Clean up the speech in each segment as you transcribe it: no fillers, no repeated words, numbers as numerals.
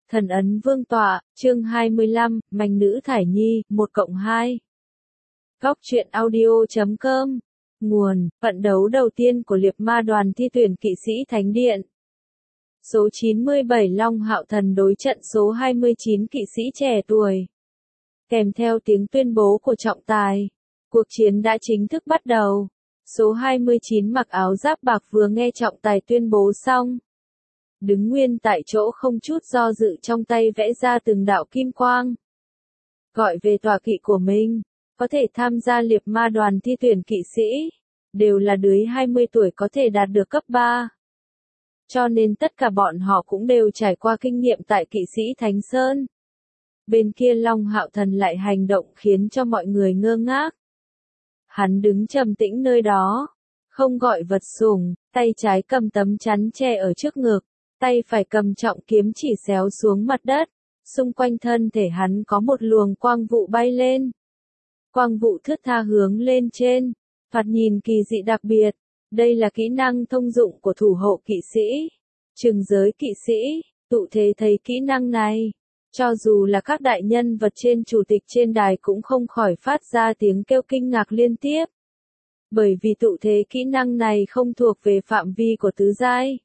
Thần ấn vương tọa, chương 25, Mành nữ thải nhi, 1+2. Góc truyện audio.com. Nguồn, vận đấu đầu tiên của liệp ma đoàn thi tuyển kỵ sĩ Thánh Điện. Số 97 Long Hạo Thần đối trận số 29 kỵ sĩ trẻ tuổi. Kèm theo tiếng tuyên bố của trọng tài, cuộc chiến đã chính thức bắt đầu. Số 29 mặc áo giáp bạc vừa nghe trọng tài tuyên bố xong, đứng nguyên tại chỗ không chút do dự, trong tay vẽ ra từng đạo kim quang. Gọi về tọa kỵ của mình, có thể tham gia liệp ma đoàn thi tuyển kỵ sĩ, đều là dưới 20 tuổi có thể đạt được cấp 3. Cho nên tất cả bọn họ cũng đều trải qua kinh nghiệm tại kỵ sĩ Thánh Sơn. Bên kia Long Hạo Thần lại hành động khiến cho mọi người ngơ ngác. Hắn đứng trầm tĩnh nơi đó, không gọi vật sủng, tay trái cầm tấm chắn che ở trước ngực, tay phải cầm trọng kiếm chỉ xéo xuống mặt đất. Xung quanh thân thể hắn có một luồng quang vụ bay lên. Quang vụ thướt tha hướng lên trên, thoạt nhìn kỳ dị đặc biệt. Đây là kỹ năng thông dụng của thủ hộ kỵ sĩ, trừng giới kỵ sĩ. Tụ thế thấy kỹ năng này, cho dù là các đại nhân vật trên chủ tịch trên đài cũng không khỏi phát ra tiếng kêu kinh ngạc liên tiếp. Bởi vì tụ thế kỹ năng này không thuộc về phạm vi của tứ giai,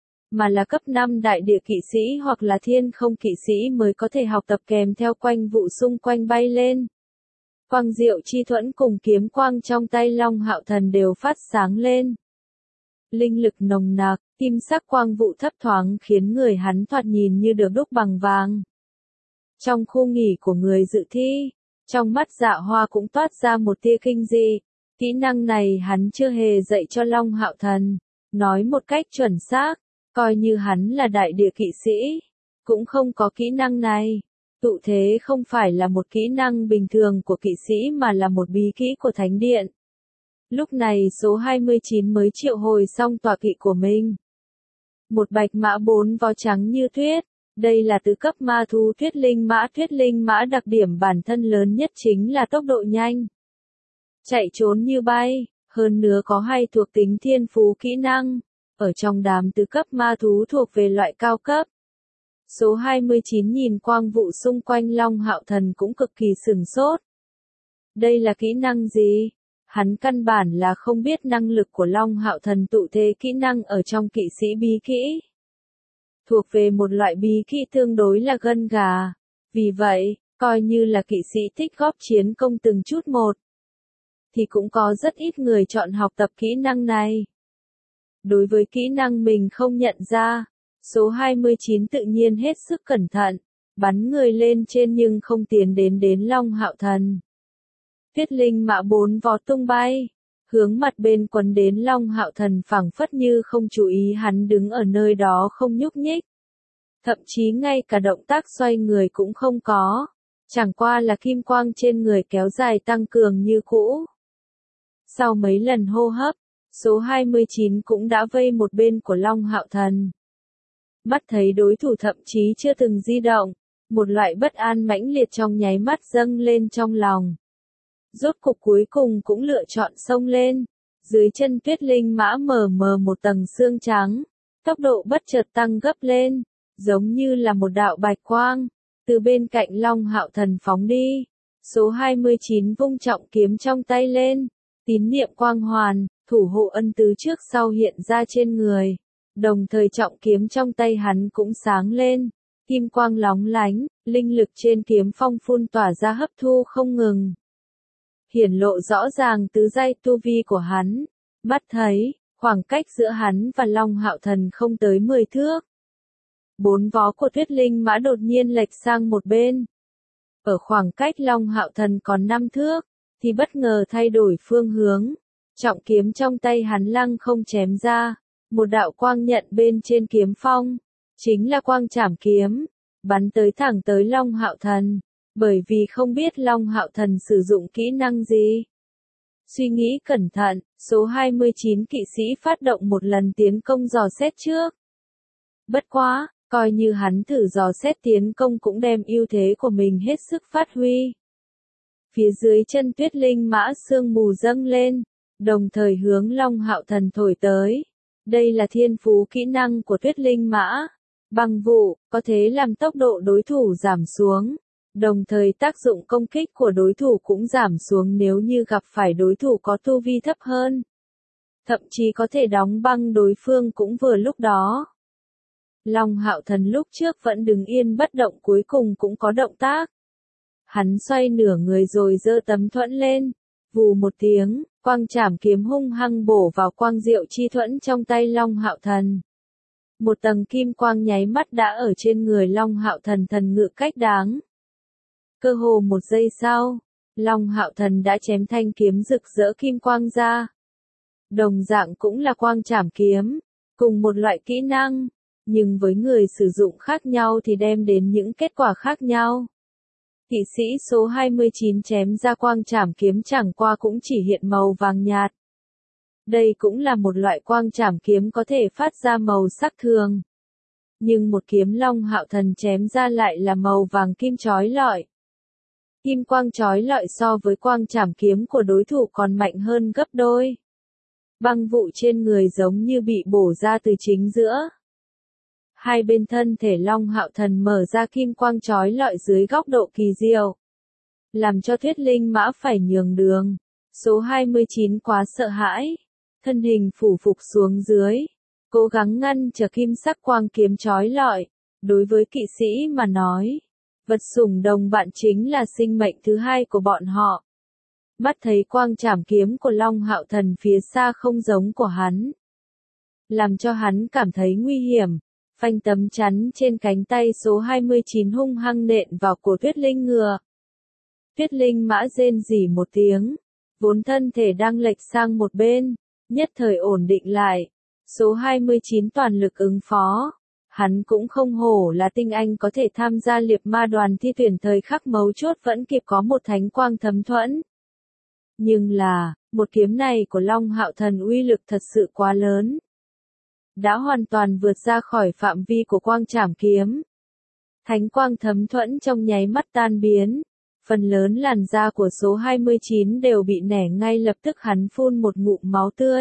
mà là cấp 5 đại địa kỵ sĩ hoặc là thiên không kỵ sĩ mới có thể học tập, kèm theo quanh vụ xung quanh bay lên. Quang diệu chi thuẫn cùng kiếm quang trong tay Long Hạo Thần đều phát sáng lên. Linh lực nồng nặc, kim sắc quang vụ thấp thoáng khiến người hắn thoạt nhìn như được đúc bằng vàng. Trong khu nghỉ của người dự thi, trong mắt Dạ Hoa cũng toát ra một tia kinh dị. Kỹ năng này hắn chưa hề dạy cho Long Hạo Thần. Nói một cách chuẩn xác, coi như hắn là đại địa kỵ sĩ, cũng không có kỹ năng này. Tụ thế không phải là một kỹ năng bình thường của kỵ sĩ mà là một bí kỹ của Thánh Điện. Lúc này số 29 mới triệu hồi xong tọa kỵ của mình. Một bạch mã 4 vó trắng như tuyết. Đây là tứ cấp ma thú Tuyết linh mã đặc điểm bản thân lớn nhất chính là tốc độ nhanh, chạy trốn như bay, hơn nữa có hay thuộc tính thiên phú kỹ năng. Ở trong đám tứ cấp ma thú thuộc về loại cao cấp. Số 29 nhìn quang vụ xung quanh Long Hạo Thần cũng cực kỳ sửng sốt. Đây là kỹ năng gì? Hắn căn bản là không biết năng lực của Long Hạo Thần tụ thế kỹ năng ở trong kỵ sĩ bí kỹ. Thuộc về một loại bí kỹ tương đối là gân gà. Vì vậy, coi như là kỵ sĩ thích góp chiến công từng chút một, thì cũng có rất ít người chọn học tập kỹ năng này. Đối với kỹ năng mình không nhận ra, số 29 tự nhiên hết sức cẩn thận, bắn người lên trên nhưng không tiến đến Long Hạo Thần. Tuyết linh mã 4 vó tung bay, hướng mặt bên quấn đến Long Hạo Thần, phảng phất như không chú ý hắn đứng ở nơi đó không nhúc nhích. Thậm chí ngay cả động tác xoay người cũng không có, chẳng qua là kim quang trên người kéo dài tăng cường như cũ. Sau mấy lần hô hấp, số 29 cũng đã vây một bên của Long Hạo Thần. Mắt thấy đối thủ thậm chí chưa từng di động, một loại bất an mãnh liệt trong nháy mắt dâng lên trong lòng. Rốt cục cuối cùng cũng lựa chọn xông lên. Dưới chân Tuyết linh mã mờ một tầng xương trắng, tốc độ bất chợt tăng gấp lên, giống như là một đạo bạch quang, từ bên cạnh Long Hạo Thần phóng đi. Số 29 vung trọng kiếm trong tay lên, tín niệm quang hoàn, thủ hộ ân tứ trước sau hiện ra trên người. Đồng thời trọng kiếm trong tay hắn cũng sáng lên, kim quang lóng lánh, linh lực trên kiếm phong phun tỏa ra hấp thu không ngừng. Hiển lộ rõ ràng tứ giai tu vi của hắn. Mắt thấy, khoảng cách giữa hắn và Long Hạo Thần không tới 10 thước. 4 vó của Tuyết linh mã đột nhiên lệch sang một bên. Ở khoảng cách Long Hạo Thần còn 5 thước, thì bất ngờ thay đổi phương hướng. Trọng kiếm trong tay hắn lăng không chém ra. Một đạo quang nhận bên trên kiếm phong, chính là quang trảm kiếm, bắn tới thẳng tới Long Hạo Thần. Bởi vì không biết Long Hạo Thần sử dụng kỹ năng gì. Suy nghĩ cẩn thận, số 29 kỵ sĩ phát động một lần tiến công dò xét trước. Bất quá, coi như hắn thử dò xét tiến công cũng đem ưu thế của mình hết sức phát huy. Phía dưới chân Tuyết linh mã sương mù dâng lên, đồng thời hướng Long Hạo Thần thổi tới. Đây là thiên phú kỹ năng của Tuyết linh mã. Băng vụ, có thể làm tốc độ đối thủ giảm xuống. Đồng thời tác dụng công kích của đối thủ cũng giảm xuống nếu như gặp phải đối thủ có tu vi thấp hơn. Thậm chí có thể đóng băng đối phương cũng vừa lúc đó. Long Hạo Thần lúc trước vẫn đứng yên bất động cuối cùng cũng có động tác. Hắn xoay nửa người rồi giơ tấm thuẫn lên. Vù một tiếng, quang trảm kiếm hung hăng bổ vào quang diệu chi thuẫn trong tay Long Hạo Thần. Một tầng kim quang nháy mắt đã ở trên người Long Hạo Thần thần ngự cách đáng. Cơ hồ một giây sau, Long Hạo Thần đã chém thanh kiếm rực rỡ kim quang ra. Đồng dạng cũng là quang trảm kiếm, cùng một loại kỹ năng, nhưng với người sử dụng khác nhau thì đem đến những kết quả khác nhau. Kỵ sĩ số 29 chém ra quang trảm kiếm chẳng qua cũng chỉ hiện màu vàng nhạt. Đây cũng là một loại quang trảm kiếm có thể phát ra màu sắc thường. Nhưng một kiếm Long Hạo Thần chém ra lại là màu vàng kim chói lọi. Kim quang chói lọi so với quang trảm kiếm của đối thủ còn mạnh hơn gấp đôi. Băng vụ trên người giống như bị bổ ra từ chính giữa. Hai bên thân thể Long Hạo Thần mở ra kim quang chói lọi dưới góc độ kỳ diệu. Làm cho Tuyết Linh Mã phải nhường đường. Số 29 quá sợ hãi. Thân hình phủ phục xuống dưới. Cố gắng ngăn trở kim sắc quang kiếm chói lọi. Đối với kỵ sĩ mà nói, vật sủng đồng bạn chính là sinh mệnh thứ hai của bọn họ. Mắt thấy quang trảm kiếm của Long Hạo Thần phía xa không giống của hắn. Làm cho hắn cảm thấy nguy hiểm. Phanh tấm chắn trên cánh tay số 29 hung hăng nện vào cổ Tuyết Linh ngựa. Tuyết Linh Mã rên rỉ một tiếng. Vốn thân thể đang lệch sang một bên. Nhất thời ổn định lại. Số 29 toàn lực ứng phó. Hắn cũng không hổ là tinh anh có thể tham gia liệp ma đoàn thi tuyển thời khắc mấu chốt vẫn kịp có một thánh quang thấm thuẫn. Nhưng là, một kiếm này của Long Hạo Thần uy lực thật sự quá lớn. Đã hoàn toàn vượt ra khỏi phạm vi của quang trảm kiếm. Thánh quang thấm thuẫn trong nháy mắt tan biến. Phần lớn làn da của số 29 đều bị nẻ ngay lập tức hắn phun một ngụm máu tươi.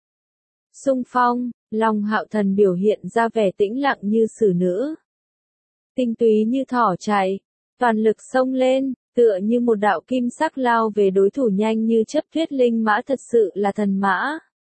Xung phong, Long Hạo Thần biểu hiện ra vẻ tĩnh lặng như xử nữ. Tinh túy như thỏ chạy, toàn lực xông lên, tựa như một đạo kim sắc lao về đối thủ nhanh như chớp. Tuyết Linh Mã thật sự là thần mã.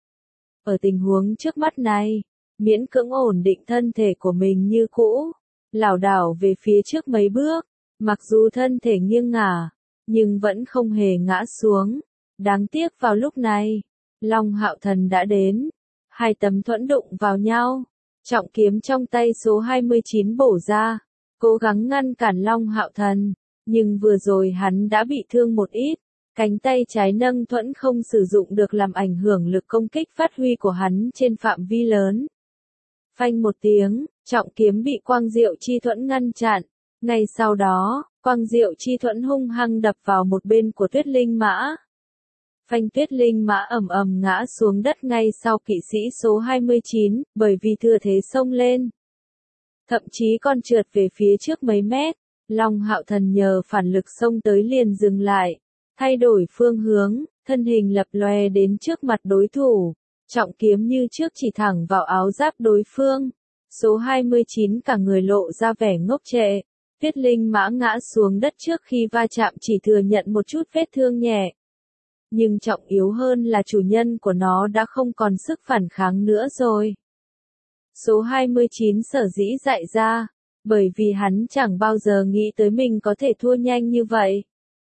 Ở tình huống trước mắt này, miễn cưỡng ổn định thân thể của mình như cũ, lảo đảo về phía trước mấy bước, mặc dù thân thể nghiêng ngả, nhưng vẫn không hề ngã xuống. Đáng tiếc vào lúc này, Long Hạo Thần đã đến. Hai tấm thuẫn đụng vào nhau, trọng kiếm trong tay số 29 bổ ra, cố gắng ngăn cản Long Hạo Thần, nhưng vừa rồi hắn đã bị thương một ít, cánh tay trái nâng thuẫn không sử dụng được làm ảnh hưởng lực công kích phát huy của hắn trên phạm vi lớn. Phanh một tiếng, trọng kiếm bị quang diệu chi thuẫn ngăn chặn, ngay sau đó, quang diệu chi thuẫn hung hăng đập vào một bên của Tuyết Linh Mã. Phanh Tuyết Linh Mã ầm ầm ngã xuống đất ngay sau kỵ sĩ số 29, bởi vì thừa thế xông lên. Thậm chí còn trượt về phía trước mấy mét, Long Hạo Thần nhờ phản lực xông tới liền dừng lại, thay đổi phương hướng, thân hình lập lòe đến trước mặt đối thủ, trọng kiếm như trước chỉ thẳng vào áo giáp đối phương. Số 29 cả người lộ ra vẻ ngốc trệ, Tuyết Linh Mã ngã xuống đất trước khi va chạm chỉ thừa nhận một chút vết thương nhẹ. Nhưng trọng yếu hơn là chủ nhân của nó đã không còn sức phản kháng nữa rồi. Số 29 sở dĩ dại ra, bởi vì hắn chẳng bao giờ nghĩ tới mình có thể thua nhanh như vậy.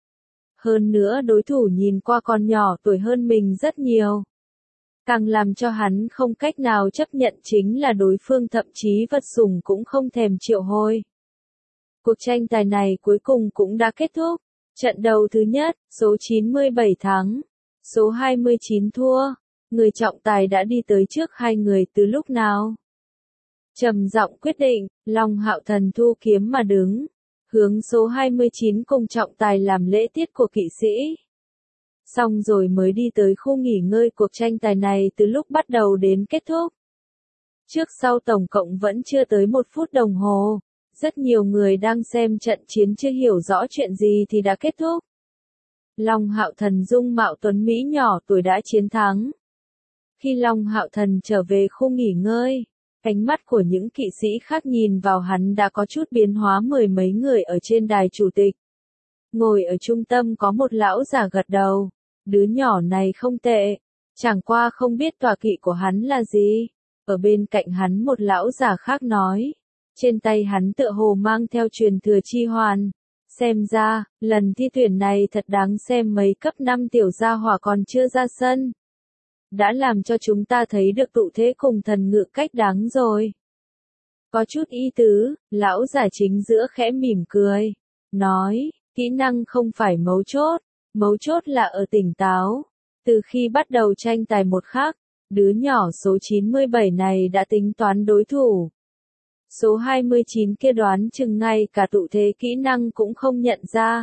Hơn nữa đối thủ nhìn qua còn nhỏ tuổi hơn mình rất nhiều. Càng làm cho hắn không cách nào chấp nhận chính là đối phương thậm chí vật sủng cũng không thèm triệu hồi. Cuộc tranh tài này cuối cùng cũng đã kết thúc. Trận đấu thứ nhất, số 97 thắng, số 29 thua. Người trọng tài đã đi tới trước hai người từ lúc nào? Trầm giọng quyết định, Long Hạo Thần thu kiếm mà đứng, hướng số 29 cùng trọng tài làm lễ tiết của kỵ sĩ. Xong rồi mới đi tới khu nghỉ ngơi. Cuộc tranh tài này từ lúc bắt đầu đến kết thúc. Trước sau tổng cộng vẫn chưa tới 1 phút đồng hồ. Rất nhiều người đang xem trận chiến chưa hiểu rõ chuyện gì thì đã kết thúc. Long Hạo Thần dung mạo tuấn mỹ nhỏ tuổi đã chiến thắng. Khi Long Hạo Thần trở về khu nghỉ ngơi, Ánh mắt của những kỵ sĩ khác nhìn vào hắn đã có chút biến hóa. Mười mấy người ở trên đài chủ tịch. Ngồi ở trung tâm có một lão già gật đầu. Đứa nhỏ này không tệ. Chẳng qua không biết tọa kỵ của hắn là gì. Ở bên cạnh hắn một lão già khác nói. Trên tay hắn tựa hồ mang theo truyền thừa chi hoàn. Xem ra, lần thi tuyển này thật đáng xem, mấy cấp 5 tiểu gia hỏa còn chưa ra sân. Đã làm cho chúng ta thấy được tụ thế cùng thần ngự cách đáng rồi. Có chút ý tứ, lão già chính giữa khẽ mỉm cười. Nói, kỹ năng không phải mấu chốt là ở tỉnh táo. Từ khi bắt đầu tranh tài một khắc, đứa nhỏ số 97 này đã tính toán đối thủ. Số 29 kia đoán chừng ngay cả tụ thế kỹ năng cũng không nhận ra.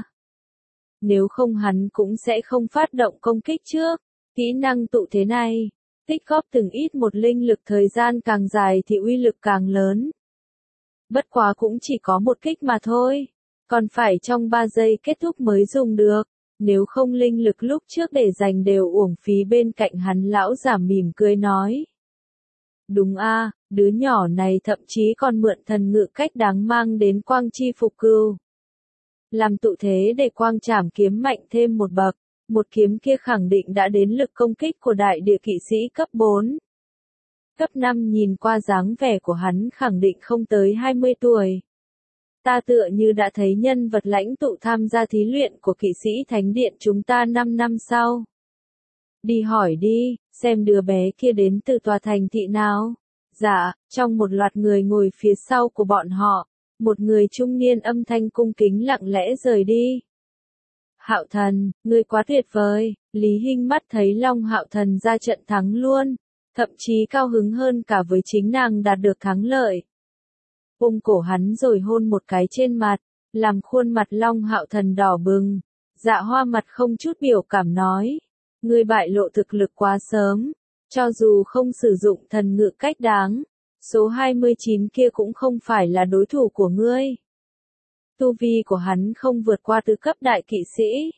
Nếu không hắn cũng sẽ không phát động công kích trước. Kỹ năng tụ thế này, tích góp từng ít một linh lực, thời gian càng dài thì uy lực càng lớn. Bất quá cũng chỉ có một kích mà thôi, còn phải trong 3 giây kết thúc mới dùng được. Nếu không linh lực lúc trước để dành đều uổng phí. Bên cạnh hắn lão giả mỉm cười nói. Đúng a, đứa nhỏ này thậm chí còn mượn thần ngự cách đáng mang đến quang chi phục cưu. Làm tụ thế để quang trảm kiếm mạnh thêm một bậc. Một kiếm kia khẳng định đã đến lực công kích của đại địa kỵ sĩ cấp 4. Cấp 5 nhìn qua dáng vẻ của hắn khẳng định không tới 20 tuổi. Ta tựa như đã thấy nhân vật lãnh tụ tham gia thí luyện của kỵ sĩ thánh điện chúng ta 5 năm sau. Đi hỏi đi, xem đứa bé kia đến từ tòa thành thị nào. Dạ, trong một loạt người ngồi phía sau của bọn họ, một người trung niên âm thanh cung kính lặng lẽ rời đi. Hạo Thần, ngươi quá tuyệt vời. Lý Hinh mắt thấy Long Hạo Thần ra trận thắng luôn, thậm chí cao hứng hơn cả với chính nàng đạt được thắng lợi. Ôm cổ hắn rồi hôn một cái trên mặt, làm khuôn mặt Long Hạo Thần đỏ bừng. Dạ Hoa mặt không chút biểu cảm nói, ngươi bại lộ thực lực quá sớm, cho dù không sử dụng thần ngự cách đáng, số 29 kia cũng không phải là đối thủ của ngươi. Tu vi của hắn không vượt qua tứ cấp đại kỵ sĩ.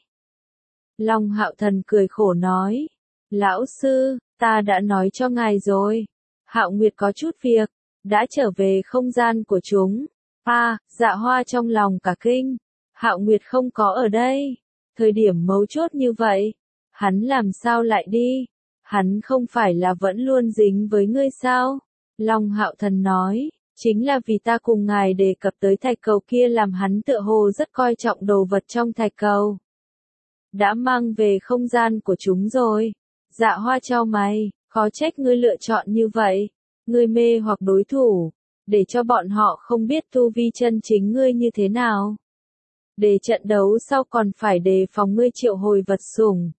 Long Hạo Thần cười khổ nói, lão sư, ta đã nói cho ngài rồi. Hạo Nguyệt có chút việc, đã trở về không gian của chúng. Dạ Hoa trong lòng cả kinh. Hạo Nguyệt không có ở đây. Thời điểm mấu chốt như vậy, hắn làm sao lại đi? Hắn không phải là vẫn luôn dính với ngươi sao? Long Hạo Thần nói, chính là vì ta cùng ngài đề cập tới thạch cầu kia làm hắn tựa hồ rất coi trọng đồ vật trong thạch cầu. Đã mang về không gian của chúng rồi. Dạ Hoa chau mày, khó trách ngươi lựa chọn như vậy. Ngươi mê hoặc đối thủ, để cho bọn họ không biết tu vi chân chính ngươi như thế nào. Để trận đấu sau còn phải đề phòng ngươi triệu hồi vật sủng.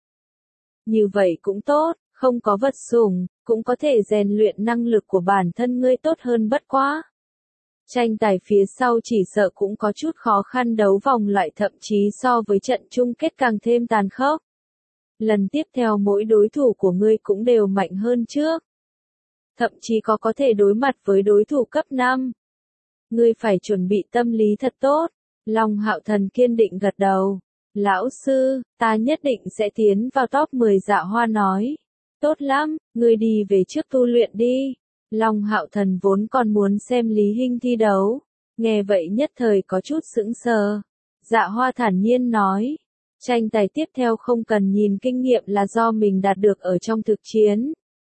Như vậy cũng tốt, không có vật sủng, cũng có thể rèn luyện năng lực của bản thân ngươi tốt hơn bất quá. Tranh tài phía sau chỉ sợ cũng có chút khó khăn, đấu vòng loại thậm chí so với trận chung kết càng thêm tàn khốc. Lần tiếp theo mỗi đối thủ của ngươi cũng đều mạnh hơn trước. Thậm chí có thể đối mặt với đối thủ cấp 5. Ngươi phải chuẩn bị tâm lý thật tốt. Long Hạo Thần kiên định gật đầu. Lão sư, ta nhất định sẽ tiến vào top 10. Dạ Hoa nói. Tốt lắm, ngươi đi về trước tu luyện đi. Long Hạo Thần vốn còn muốn xem Lý Hinh thi đấu. Nghe vậy nhất thời có chút sững sờ. Dạ Hoa thản nhiên nói. Tranh tài tiếp theo không cần nhìn kinh nghiệm là do mình đạt được ở trong thực chiến.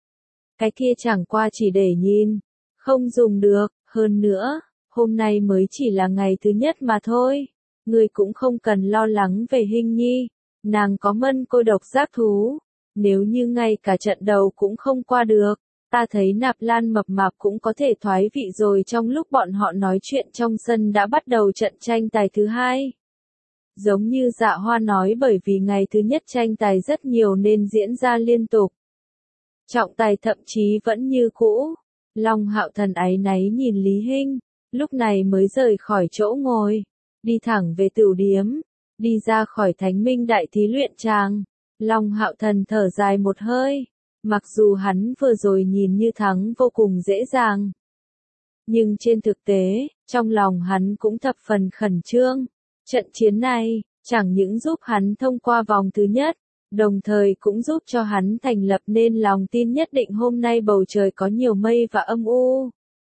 Cái kia chẳng qua chỉ để nhìn, không dùng được, hơn nữa, hôm nay mới chỉ là ngày thứ nhất mà thôi. Ngươi cũng không cần lo lắng về Hinh Nhi, nàng có mân côi độc giác thú. Nếu như ngay cả trận đầu cũng không qua được, ta thấy Nạp Lan mập mạp cũng có thể thoái vị rồi. Trong lúc bọn họ nói chuyện trong sân đã bắt đầu trận tranh tài thứ hai. Giống như Dạ Hoa nói, bởi vì ngày thứ nhất tranh tài rất nhiều nên diễn ra liên tục. Trọng tài thậm chí vẫn như cũ. Long Hạo Thần áy náy nhìn Lý Hinh, lúc này mới rời khỏi chỗ ngồi, đi thẳng về tửu điếm, đi ra khỏi Thánh Minh Đại Thí Luyện Tràng. Long Hạo Thần thở dài một hơi, mặc dù hắn vừa rồi nhìn như thắng vô cùng dễ dàng, nhưng trên thực tế, trong lòng hắn cũng thập phần khẩn trương. Trận chiến này, chẳng những giúp hắn thông qua vòng thứ nhất, đồng thời cũng giúp cho hắn thành lập nên lòng tin nhất định hôm nay bầu trời có nhiều mây và âm u.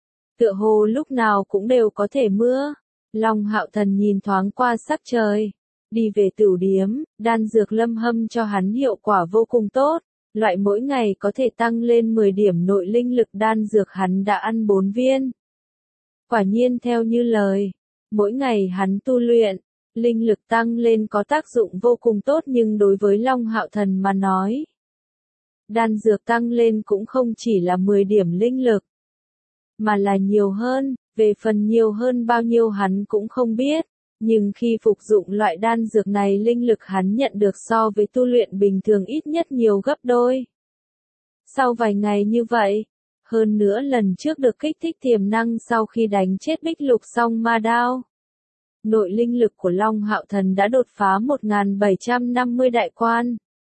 tựa hồ lúc nào cũng đều có thể mưa. Long Hạo Thần nhìn thoáng qua sắc trời, đi về tửu điếm, đan dược Lâm Hâm cho hắn hiệu quả vô cùng tốt, loại mỗi ngày có thể tăng lên 10 điểm nội linh lực đan dược hắn đã ăn 4 viên. Quả nhiên theo như lời, mỗi ngày hắn tu luyện, linh lực tăng lên có tác dụng vô cùng tốt, nhưng đối với Long Hạo Thần mà nói, đan dược tăng lên cũng không chỉ là 10 điểm linh lực, mà là nhiều hơn, về phần nhiều hơn bao nhiêu hắn cũng không biết, nhưng khi phục dụng loại đan dược này linh lực hắn nhận được so với tu luyện bình thường ít nhất nhiều gấp đôi. Sau vài ngày như vậy, hơn nữa lần trước được kích thích tiềm năng sau khi đánh chết Bích Lục Song Ma Đao, nội linh lực của Long Hạo Thần đã đột phá 1750 đại quan.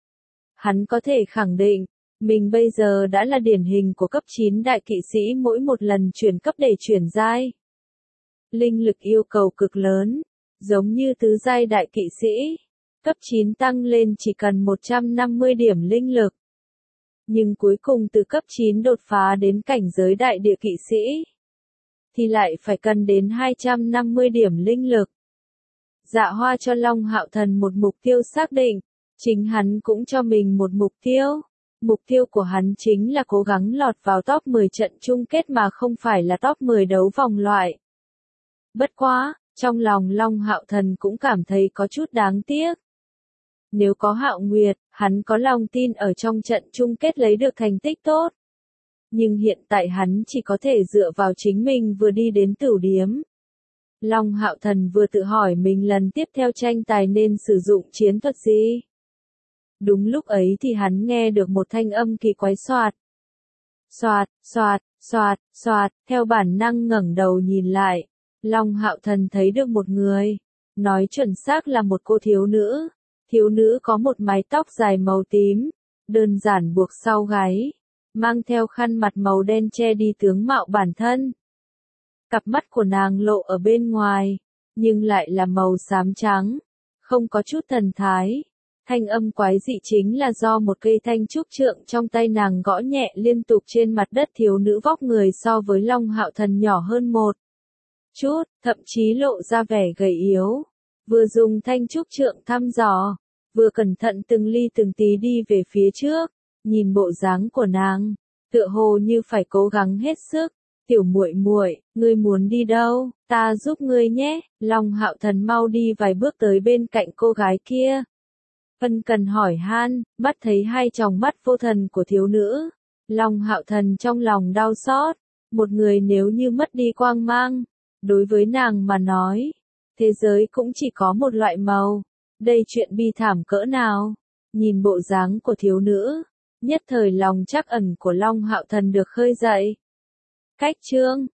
Hắn có thể khẳng định, mình bây giờ đã là điển hình của cấp 9 đại kỵ sĩ, mỗi một lần chuyển cấp để chuyển giai. Linh lực yêu cầu cực lớn, giống như tứ giai đại kỵ sĩ, cấp 9 tăng lên chỉ cần 150 điểm linh lực. Nhưng cuối cùng từ cấp 9 đột phá đến cảnh giới đại địa kỵ sĩ, thì lại phải cần đến 250 điểm linh lực. Dạ Hoa cho Long Hạo Thần một mục tiêu xác định, chính hắn cũng cho mình một mục tiêu. Mục tiêu của hắn chính là cố gắng lọt vào top 10 trận chung kết mà không phải là top 10 đấu vòng loại. Bất quá, trong lòng Long Hạo Thần cũng cảm thấy có chút đáng tiếc. Nếu có Hạo Nguyệt, hắn có lòng tin ở trong trận chung kết lấy được thành tích tốt. Nhưng hiện tại hắn chỉ có thể dựa vào chính mình vừa đi đến tửu điếm. Long Hạo Thần vừa tự hỏi mình lần tiếp theo tranh tài nên sử dụng chiến thuật gì. Đúng lúc ấy thì hắn nghe được một thanh âm kỳ quái xoạt. Xoạt, xoạt, xoạt, xoạt, theo bản năng ngẩng đầu nhìn lại. Long Hạo Thần thấy được một người. Nói chuẩn xác là một cô thiếu nữ. Thiếu nữ có một mái tóc dài màu tím, đơn giản buộc sau gáy, mang theo khăn mặt màu đen che đi tướng mạo bản thân. Cặp mắt của nàng lộ ở bên ngoài, nhưng lại là màu xám trắng, không có chút thần thái. Thanh âm quái dị chính là do một cây thanh trúc trượng trong tay nàng gõ nhẹ liên tục trên mặt đất. Thiếu nữ vóc người so với Long Hạo Thần nhỏ hơn một chút, thậm chí lộ ra vẻ gầy yếu. Vừa dùng thanh trúc trượng thăm dò, vừa cẩn thận từng ly từng tí đi về phía trước, nhìn bộ dáng của nàng, tựa hồ như phải cố gắng hết sức. Tiểu muội muội, ngươi muốn đi đâu? Ta giúp ngươi nhé. Long Hạo Thần mau đi vài bước tới bên cạnh cô gái kia. Ân cần hỏi han, bắt thấy hai tròng mắt vô thần của thiếu nữ. Long Hạo Thần trong lòng đau xót, một người nếu như mất đi quang mang, đối với nàng mà nói, thế giới cũng chỉ có một loại màu. Đây chuyện bi thảm cỡ nào? Nhìn bộ dáng của thiếu nữ, nhất thời lòng trắc ẩn của Long Hạo Thần được khơi dậy. Cách chương